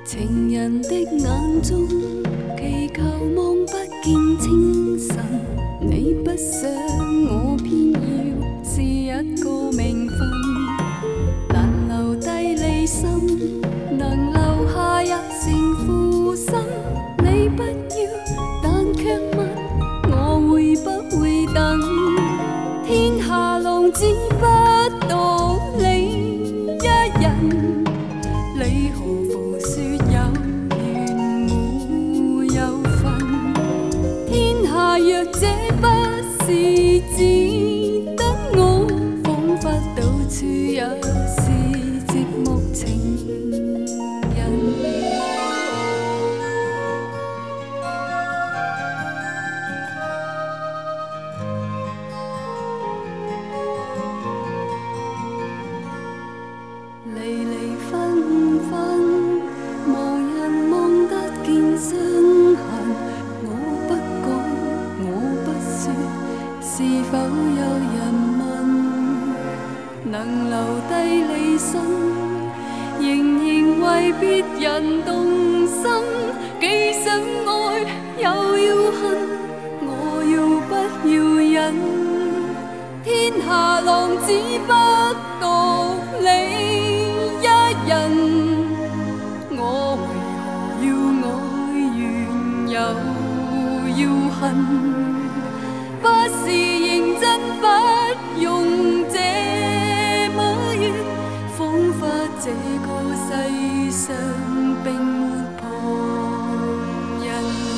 情人的眼中，祈求望不见清晨。你不想我，偏要是一个名分。难留低离心，能留下也成负心。你不要，但却问我會不會等。天下浪只不獨你一人，你何妨說有緣沒有份？天下若這不是只得我，彷彿到處也是寂寞情人。離離分分，無人望得見傷痕。我不講，我不說，是否有人問？能留低離身，仍然為別人動心。既想愛又要恨，我要不要忍？天下浪只不獨你一人，我為何要愛完又要恨？不是認真，不用這麼怨，彷彿這個世上並沒旁人。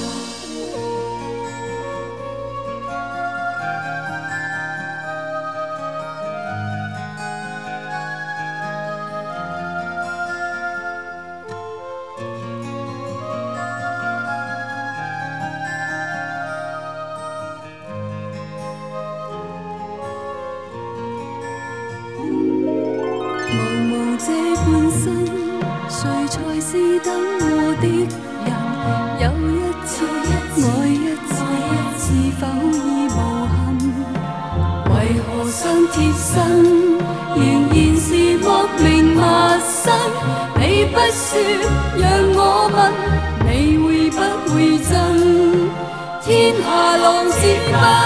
這半生，誰才是等我的人？有一次，愛一次，是否已無憾？為何相貼身，仍然是莫名陌生？你不說，讓我問，你會不會憎？天下浪只不